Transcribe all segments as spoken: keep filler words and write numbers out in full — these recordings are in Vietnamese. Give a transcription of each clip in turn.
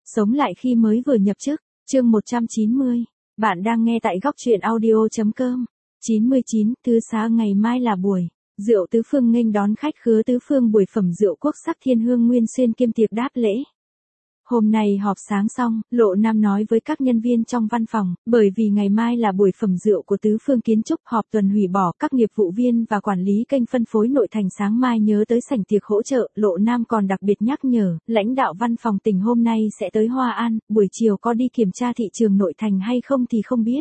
Sống lại khi mới vừa nhập chức, chương một trăm chín mươi. Bạn đang nghe tại góc truyện audio.com. chín mươi chín, thứ sáu ngày mai là buổi rượu tứ phương nghênh đón khách khứa tứ phương buổi phẩm rượu quốc sắc thiên hương nguyên xuyên kiêm tiệc đáp lễ. Hôm nay họp sáng xong, Lộ Nam nói với các nhân viên trong văn phòng, bởi vì ngày mai là buổi phẩm rượu của tứ phương kiến trúc, họp tuần hủy bỏ, các nghiệp vụ viên và quản lý kênh phân phối nội thành sáng mai nhớ tới sảnh tiệc hỗ trợ. Lộ Nam còn đặc biệt nhắc nhở, lãnh đạo văn phòng tỉnh hôm nay sẽ tới Hoa An, buổi chiều có đi kiểm tra thị trường nội thành hay không thì không biết.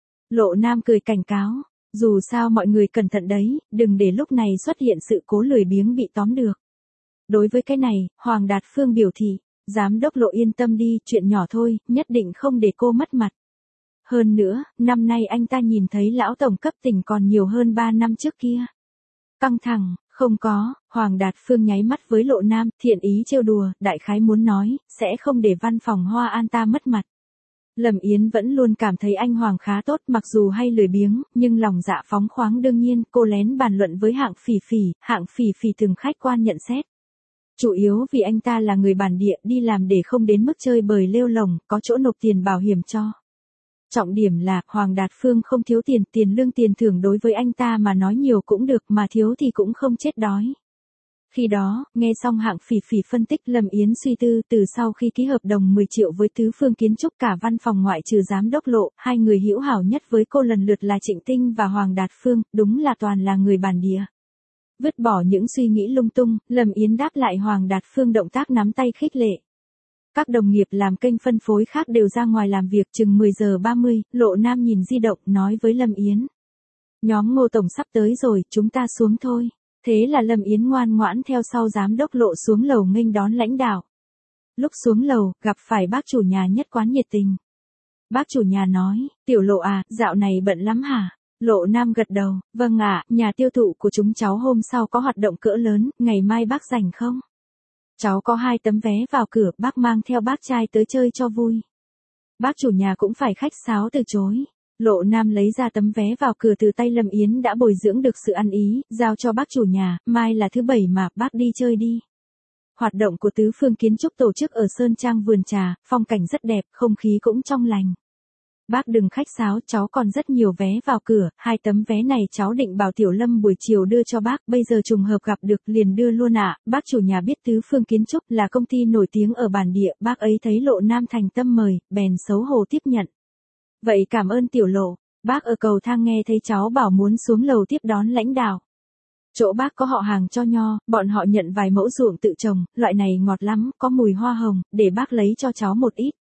Lộ Nam cười cảnh cáo, dù sao mọi người cẩn thận đấy, đừng để lúc này xuất hiện sự cố lười biếng bị tóm được. Đối với cái này, Hoàng Đạt Phương biểu thị, giám đốc Lộ yên tâm đi, chuyện nhỏ thôi, nhất định không để cô mất mặt. Hơn nữa, năm nay anh ta nhìn thấy lão tổng cấp tỉnh còn nhiều hơn ba năm trước kia. Căng thẳng, không có, Hoàng Đạt Phương nháy mắt với Lộ Nam, thiện ý trêu đùa, đại khái muốn nói, sẽ không để văn phòng Hoa An ta mất mặt. Lâm Yến vẫn luôn cảm thấy anh Hoàng khá tốt, mặc dù hay lười biếng, nhưng lòng dạ phóng khoáng. Đương nhiên, cô lén bàn luận với Hạng Phỉ Phỉ, Hạng Phỉ Phỉ từng khách quan nhận xét. Chủ yếu vì anh ta là người bản địa, đi làm để không đến mức chơi bời lêu lồng, có chỗ nộp tiền bảo hiểm cho. Trọng điểm là, Hoàng Đạt Phương không thiếu tiền, tiền lương tiền thưởng đối với anh ta mà nói nhiều cũng được, mà thiếu thì cũng không chết đói. Khi đó, nghe xong Hạng Phỉ Phỉ phân tích, Lâm Yến suy tư, từ sau khi ký hợp đồng mười triệu với tứ phương kiến trúc, cả văn phòng ngoại trừ giám đốc Lộ, hai người hữu hảo nhất với cô lần lượt là Trịnh Tinh và Hoàng Đạt Phương, đúng là toàn là người bản địa. Vứt bỏ những suy nghĩ lung tung, Lâm Yến đáp lại Hoàng Đạt Phương động tác nắm tay khích lệ. Các đồng nghiệp làm kênh phân phối khác đều ra ngoài làm việc, chừng mười giờ ba mươi, Lộ Nam nhìn di động, nói với Lâm Yến. Nhóm Ngô Tổng sắp tới rồi, chúng ta xuống thôi. Thế là Lâm Yến ngoan ngoãn theo sau giám đốc Lộ xuống lầu nghênh đón lãnh đạo. Lúc xuống lầu, gặp phải bác chủ nhà nhất quán nhiệt tình. Bác chủ nhà nói, tiểu Lộ à, dạo này bận lắm hả? Lộ Nam gật đầu, vâng ạ, nhà tiêu thụ của chúng cháu hôm sau có hoạt động cỡ lớn, ngày mai bác rảnh không? Cháu có hai tấm vé vào cửa, bác mang theo bác trai tới chơi cho vui. Bác chủ nhà cũng phải khách sáo từ chối. Lộ Nam lấy ra tấm vé vào cửa từ tay Lâm Yến đã bồi dưỡng được sự ăn ý, giao cho bác chủ nhà, mai là thứ bảy mà, bác đi chơi đi. Hoạt động của tứ phương kiến trúc tổ chức ở Sơn Trang vườn trà, phong cảnh rất đẹp, không khí cũng trong lành. Bác đừng khách sáo, cháu còn rất nhiều vé vào cửa, hai tấm vé này cháu định bảo Tiểu Lâm buổi chiều đưa cho bác, bây giờ trùng hợp gặp được liền đưa luôn ạ. Bác chủ nhà biết tứ phương kiến trúc là công ty nổi tiếng ở bản địa, bác ấy thấy Lộ Nam thành tâm mời, bèn xấu hổ tiếp nhận. Vậy cảm ơn Tiểu Lộ, bác ở cầu thang nghe thấy cháu bảo muốn xuống lầu tiếp đón lãnh đạo. Chỗ bác có họ hàng cho nho, bọn họ nhận vài mẫu ruộng tự trồng, loại này ngọt lắm, có mùi hoa hồng, để bác lấy cho cháu một ít.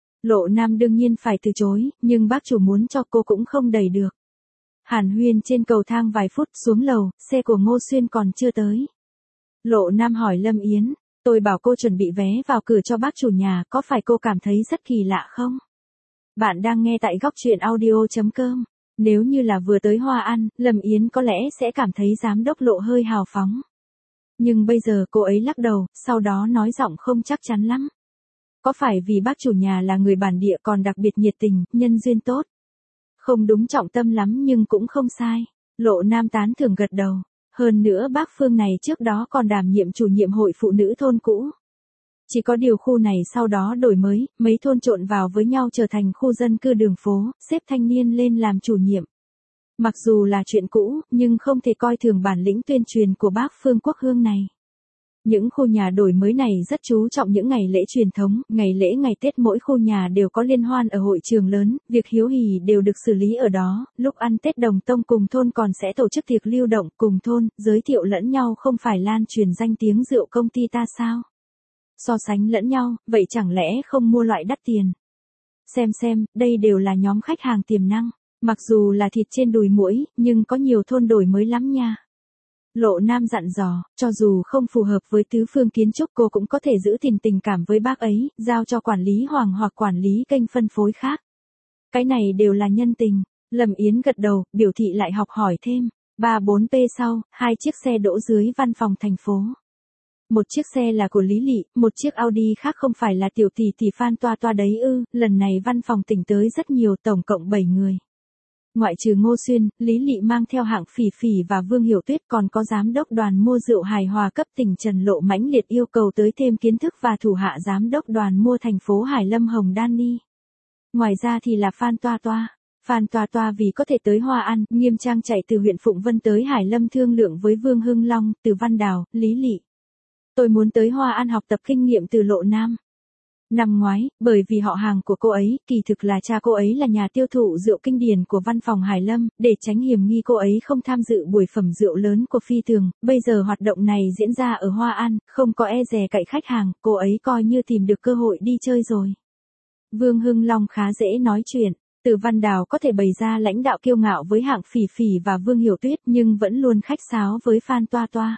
Lộ Nam đương nhiên phải từ chối, nhưng bác chủ muốn cho cô cũng không đẩy được. Hàn huyên trên cầu thang vài phút, xuống lầu, xe của Ngô Xuyên còn chưa tới. Lộ Nam hỏi Lâm Yến, tôi bảo cô chuẩn bị vé vào cửa cho bác chủ nhà, có phải cô cảm thấy rất kỳ lạ không? Bạn đang nghe tại góc truyện audio.com. Nếu như là vừa tới Hoa An, Lâm Yến có lẽ sẽ cảm thấy giám đốc Lộ hơi hào phóng. Nhưng bây giờ cô ấy lắc đầu, sau đó nói giọng không chắc chắn lắm. Có phải vì bác chủ nhà là người bản địa còn đặc biệt nhiệt tình, nhân duyên tốt? Không đúng trọng tâm lắm nhưng cũng không sai. Lộ Nam tán thưởng gật đầu. Hơn nữa bác Phương này trước đó còn đảm nhiệm chủ nhiệm hội phụ nữ thôn cũ. Chỉ có điều khu này sau đó đổi mới, mấy thôn trộn vào với nhau trở thành khu dân cư đường phố, xếp thanh niên lên làm chủ nhiệm. Mặc dù là chuyện cũ, nhưng không thể coi thường bản lĩnh tuyên truyền của bác Phương Quốc Hương này. Những khu nhà đổi mới này rất chú trọng những ngày lễ truyền thống, ngày lễ ngày Tết mỗi khu nhà đều có liên hoan ở hội trường lớn, việc hiếu hỉ đều được xử lý ở đó, lúc ăn Tết Đồng Tông cùng thôn còn sẽ tổ chức tiệc lưu động cùng thôn, giới thiệu lẫn nhau không phải lan truyền danh tiếng rượu công ty ta sao? So sánh lẫn nhau, vậy chẳng lẽ không mua loại đắt tiền? Xem xem, đây đều là nhóm khách hàng tiềm năng, mặc dù là thịt trên đùi muỗi, nhưng có nhiều thôn đổi mới lắm nha. Lộ Nam dặn dò, cho dù không phù hợp với tứ phương kiến trúc cô cũng có thể giữ tình tình cảm với bác ấy, giao cho quản lý Hoàng hoặc quản lý kênh phân phối khác. Cái này đều là nhân tình. Lâm Yến gật đầu, biểu thị lại học hỏi thêm. ba bốn p sau, hai chiếc xe đỗ dưới văn phòng thành phố. Một chiếc xe là của Lý Lị, một chiếc Audi khác không phải là tiểu tỷ tỷ Phan Toa Toa đấy ư, lần này văn phòng tỉnh tới rất nhiều, tổng cộng bảy người. ngoại trừ Ngô Xuyên, Lý Lị mang theo Hạng Phỉ Phỉ và Vương Hiểu Tuyết, còn có giám đốc đoàn mua rượu hài hòa cấp tỉnh Trần Lộ mãnh liệt yêu cầu tới thêm kiến thức và thủ hạ giám đốc đoàn mua thành phố Hải Lâm Hồng Đan Ni. Ngoài ra thì là Phan Toa Toa. Phan Toa Toa vì có thể tới Hoa An, nghiêm trang chạy từ huyện Phụng Vân tới Hải Lâm thương lượng với Vương Hưng Long, Từ Văn Đào, Lý Lị. Tôi muốn tới Hoa An học tập kinh nghiệm từ Lộ Nam. Năm ngoái, bởi vì họ hàng của cô ấy, kỳ thực là cha cô ấy là nhà tiêu thụ rượu kinh điển của văn phòng Hải Lâm, để tránh hiểm nghi cô ấy không tham dự buổi phẩm rượu lớn của Phi Tường, bây giờ hoạt động này diễn ra ở Hoa An, không có e dè cậy khách hàng, cô ấy coi như tìm được cơ hội đi chơi rồi. Vương Hưng Long khá dễ nói chuyện, Từ Văn Đào có thể bày ra lãnh đạo kiêu ngạo với Hạng Phỉ Phỉ và Vương Hiểu Tuyết nhưng vẫn luôn khách sáo với Phan Toa Toa.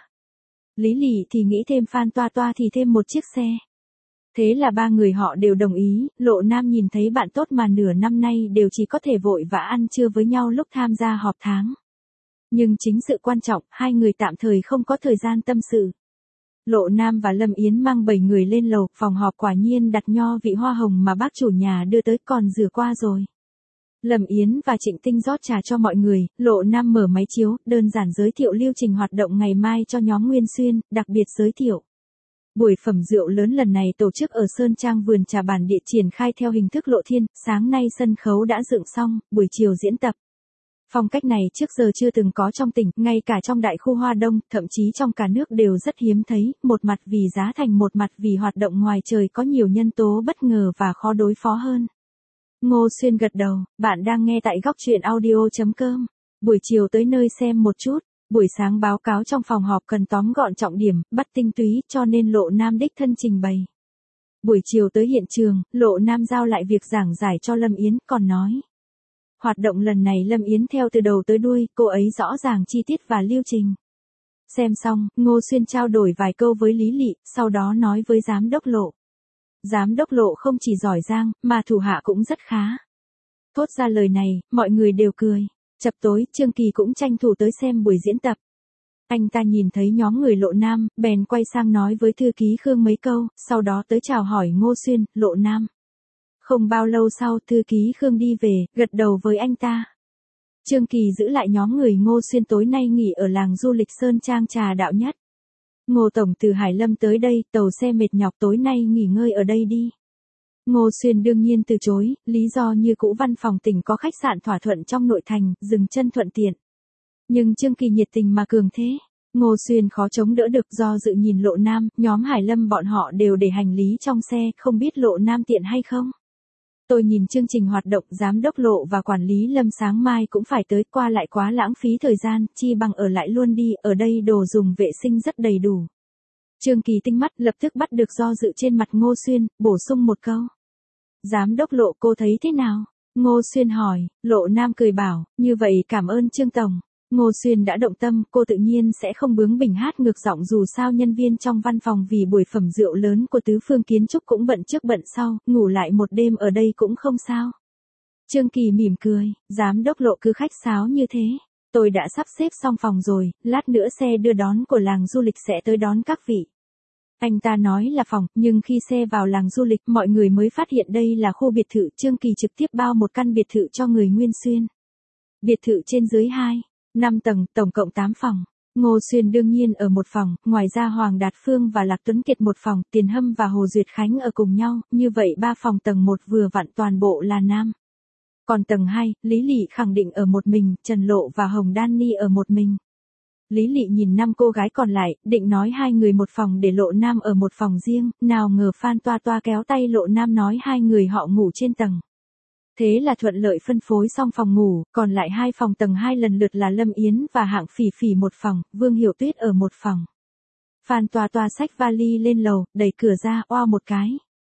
Lý Lị thì nghĩ thêm Phan Toa Toa thì thêm một chiếc xe. Thế là ba người họ đều đồng ý, Lộ Nam nhìn thấy bạn tốt mà nửa năm nay đều chỉ có thể vội vã ăn trưa với nhau lúc tham gia họp tháng. Nhưng chính sự quan trọng, hai người tạm thời không có thời gian tâm sự. Lộ Nam và Lâm Yến mang bảy người lên lầu, phòng họp quả nhiên đặt nho vị hoa hồng mà bác chủ nhà đưa tới còn rửa qua rồi. Lâm Yến và Trịnh Tinh rót trà cho mọi người, Lộ Nam mở máy chiếu, đơn giản giới thiệu lưu trình hoạt động ngày mai cho nhóm Nguyên Xuyên, đặc biệt giới thiệu. Buổi phẩm rượu lớn lần này tổ chức ở Sơn Trang vườn trà bản địa triển khai theo hình thức lộ thiên, sáng nay sân khấu đã dựng xong, buổi chiều diễn tập. Phong cách này trước giờ chưa từng có trong tỉnh, ngay cả trong đại khu Hoa Đông, thậm chí trong cả nước đều rất hiếm thấy, một mặt vì giá thành một mặt vì hoạt động ngoài trời có nhiều nhân tố bất ngờ và khó đối phó hơn. Ngô Xuyên gật đầu, bạn đang nghe tại góc truyện audio chấm com. Buổi chiều tới nơi xem một chút. Buổi sáng báo cáo trong phòng họp cần tóm gọn trọng điểm, bắt tinh túy, cho nên Lộ Nam đích thân trình bày. Buổi chiều tới hiện trường, Lộ Nam giao lại việc giảng giải cho Lâm Yến, còn nói. Hoạt động lần này Lâm Yến theo từ đầu tới đuôi, cô ấy rõ ràng chi tiết và lưu trình. Xem xong, Ngô Xuyên trao đổi vài câu với Lý Lị, sau đó nói với giám đốc Lộ. Giám đốc Lộ không chỉ giỏi giang, mà thủ hạ cũng rất khá. Thốt ra lời này, mọi người đều cười. Chập tối, Trương Kỳ cũng tranh thủ tới xem buổi diễn tập. Anh ta nhìn thấy nhóm người Lộ Nam, bèn quay sang nói với thư ký Khương mấy câu, sau đó tới chào hỏi Ngô Xuyên, Lộ Nam. Không bao lâu sau, thư ký Khương đi về, gật đầu với anh ta. Trương Kỳ giữ lại nhóm người Ngô Xuyên tối nay nghỉ ở làng du lịch Sơn Trang Trà Đạo Nhất. Ngô Tổng từ Hải Lâm tới đây, tàu xe mệt nhọc tối nay nghỉ ngơi ở đây đi. Ngô Xuyên đương nhiên từ chối, lý do như cũ văn phòng tỉnh có khách sạn thỏa thuận trong nội thành, dừng chân thuận tiện. Nhưng Trương Kỳ nhiệt tình mà cường thế. Ngô Xuyên khó chống đỡ được do dự nhìn Lộ Nam, nhóm Hải Lâm bọn họ đều để hành lý trong xe, không biết Lộ Nam tiện hay không. Tôi nhìn chương trình hoạt động giám đốc Lộ và quản lý Lâm sáng mai cũng phải tới, qua lại quá lãng phí thời gian, chi bằng ở lại luôn đi, ở đây đồ dùng vệ sinh rất đầy đủ. Trương Kỳ tinh mắt lập tức bắt được do dự trên mặt Ngô Xuyên, bổ sung một câu. Giám đốc Lộ cô thấy thế nào? Ngô Xuyên hỏi, Lộ Nam cười bảo, như vậy cảm ơn Trương Tổng. Ngô Xuyên đã động tâm, cô tự nhiên sẽ không bướng bỉnh hát ngược giọng dù sao nhân viên trong văn phòng vì buổi phẩm rượu lớn của Tứ Phương Kiến Trúc cũng bận trước bận sau, ngủ lại một đêm ở đây cũng không sao. Trương Kỳ mỉm cười, giám đốc Lộ cứ khách sáo như thế. Tôi đã sắp xếp xong phòng rồi, lát nữa xe đưa đón của làng du lịch sẽ tới đón các vị. Anh ta nói là phòng, nhưng khi xe vào làng du lịch mọi người mới phát hiện đây là khu biệt thự. Trương Kỳ trực tiếp bao một căn biệt thự cho người Nguyên Xuyên. Biệt thự trên dưới hai, năm tầng, tổng cộng tám phòng. Ngô Xuyên đương nhiên ở một phòng, ngoài ra Hoàng Đạt Phương và Lạc Tuấn Kiệt một phòng, Tiền Hâm và Hồ Duyệt Khánh ở cùng nhau, như vậy ba phòng tầng một vừa vặn toàn bộ là nam. Còn tầng hai, Lý Lị khẳng định ở một mình, Trần Lộ và Hồng Đan Ni ở một mình. Lý Lị nhìn năm cô gái còn lại, định nói hai người một phòng để Lộ Nam ở một phòng riêng, nào ngờ Phan Toa Toa kéo tay Lộ Nam nói hai người họ ngủ trên tầng. Thế là thuận lợi phân phối xong phòng ngủ, còn lại hai phòng tầng hai lần lượt là Lâm Yến và Hạng Phỉ Phỉ một phòng, Vương Hiểu Tuyết ở một phòng. Phan Toa Toa xách vali lên lầu, đẩy cửa ra, oa một cái.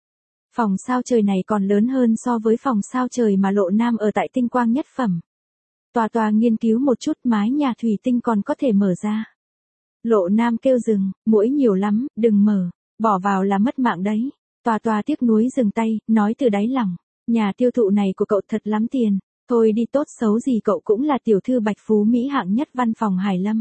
Phòng sao trời này còn lớn hơn so với phòng sao trời mà Lộ Nam ở tại Tinh Quang Nhất Phẩm. Toa Toa nghiên cứu một chút, mái nhà thủy tinh còn có thể mở ra. Lộ Nam kêu dừng, muỗi nhiều lắm, đừng mở, bỏ vào là mất mạng đấy. Toa Toa tiếc nuối dừng tay, nói từ đáy lòng, nhà tiêu thụ này của cậu thật lắm tiền, thôi đi, tốt xấu gì cậu cũng là tiểu thư Bạch Phú Mỹ hạng nhất văn phòng Hải Lâm.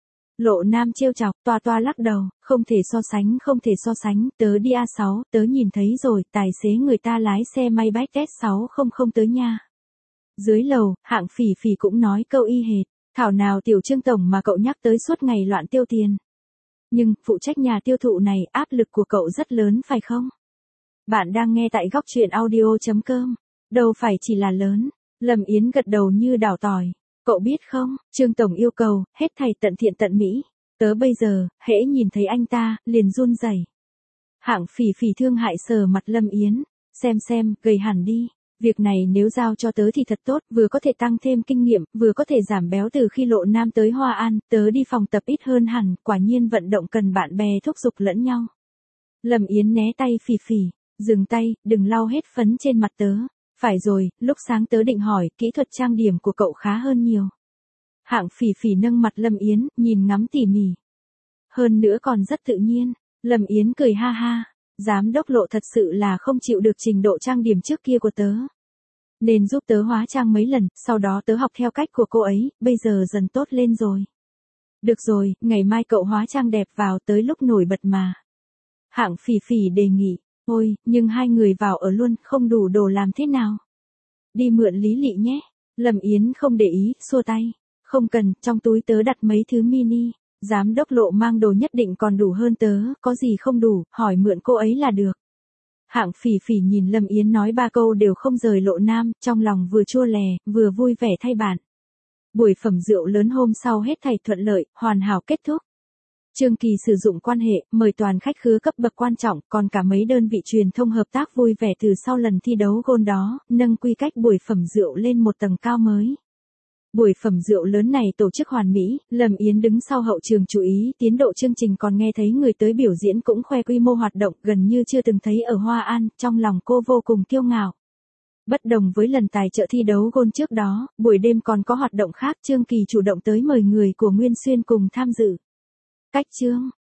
Lộ Nam trêu chọc, Toa Toa lắc đầu, không thể so sánh, không thể so sánh, tớ đi A sáu, tớ nhìn thấy rồi, tài xế người ta lái xe Maybach S sáu trăm tới nha. Dưới lầu, Hạng Phỉ Phỉ cũng nói câu y hệt. Thảo nào tiểu Trương tổng mà cậu nhắc tới suốt ngày loạn tiêu tiền. Nhưng, phụ trách nhà tiêu thụ này, áp lực của cậu rất lớn phải không? Bạn đang nghe tại góc truyện audio.com. Đâu phải chỉ là lớn. Lâm Yến gật đầu như đảo tỏi. Cậu biết không, Trương tổng yêu cầu, hết thảy tận thiện tận mỹ. Tớ bây giờ, hễ nhìn thấy anh ta, liền run rẩy. Hạng Phỉ Phỉ thương hại sờ mặt Lâm Yến. Xem xem, gầy hẳn đi. Việc này nếu giao cho tớ thì thật tốt, vừa có thể tăng thêm kinh nghiệm, vừa có thể giảm béo từ khi Lộ Nam tới Hoa An, tớ đi phòng tập ít hơn hẳn, quả nhiên vận động cần bạn bè thúc giục lẫn nhau. Lâm Yến né tay Phỉ Phỉ, dừng tay, đừng lau hết phấn trên mặt tớ. Phải rồi, lúc sáng tớ định hỏi, kỹ thuật trang điểm của cậu khá hơn nhiều. Hạng Phỉ Phỉ nâng mặt Lâm Yến, nhìn ngắm tỉ mỉ. Hơn nữa còn rất tự nhiên. Lâm Yến cười ha ha. Giám đốc Lộ thật sự là không chịu được trình độ trang điểm trước kia của tớ. Nên giúp tớ hóa trang mấy lần, sau đó tớ học theo cách của cô ấy, bây giờ dần tốt lên rồi. Được rồi, ngày mai cậu hóa trang đẹp vào tới lúc nổi bật mà. Hạng Phỉ Phỉ đề nghị, ôi, nhưng hai người vào ở luôn, không đủ đồ làm thế nào? Đi mượn Lý Lị nhé. Lâm Yến không để ý, xua tay. Không cần, trong túi tớ đặt mấy thứ mini. Giám đốc Lộ mang đồ nhất định còn đủ hơn tớ, có gì không đủ, hỏi mượn cô ấy là được. Hạng Phỉ Phỉ nhìn Lâm Yến nói ba câu đều không rời Lộ Nam, trong lòng vừa chua lè, vừa vui vẻ thay bạn. Buổi phẩm rượu lớn hôm sau hết thảy thuận lợi, hoàn hảo kết thúc. Trương Kỳ sử dụng quan hệ, mời toàn khách khứa cấp bậc quan trọng, còn cả mấy đơn vị truyền thông hợp tác vui vẻ từ sau lần thi đấu gôn đó, nâng quy cách buổi phẩm rượu lên một tầng cao mới. Buổi phẩm rượu lớn này tổ chức hoàn mỹ, Lâm Yến đứng sau hậu trường chú ý tiến độ chương trình, còn nghe thấy người tới biểu diễn cũng khoe quy mô hoạt động gần như chưa từng thấy ở Hoa An, trong lòng cô vô cùng kiêu ngạo. Bất đồng với lần tài trợ thi đấu gôn trước đó, buổi đêm còn có hoạt động khác, Trương Kỳ chủ động tới mời người của Nguyên Xuyên cùng tham dự. Cách chương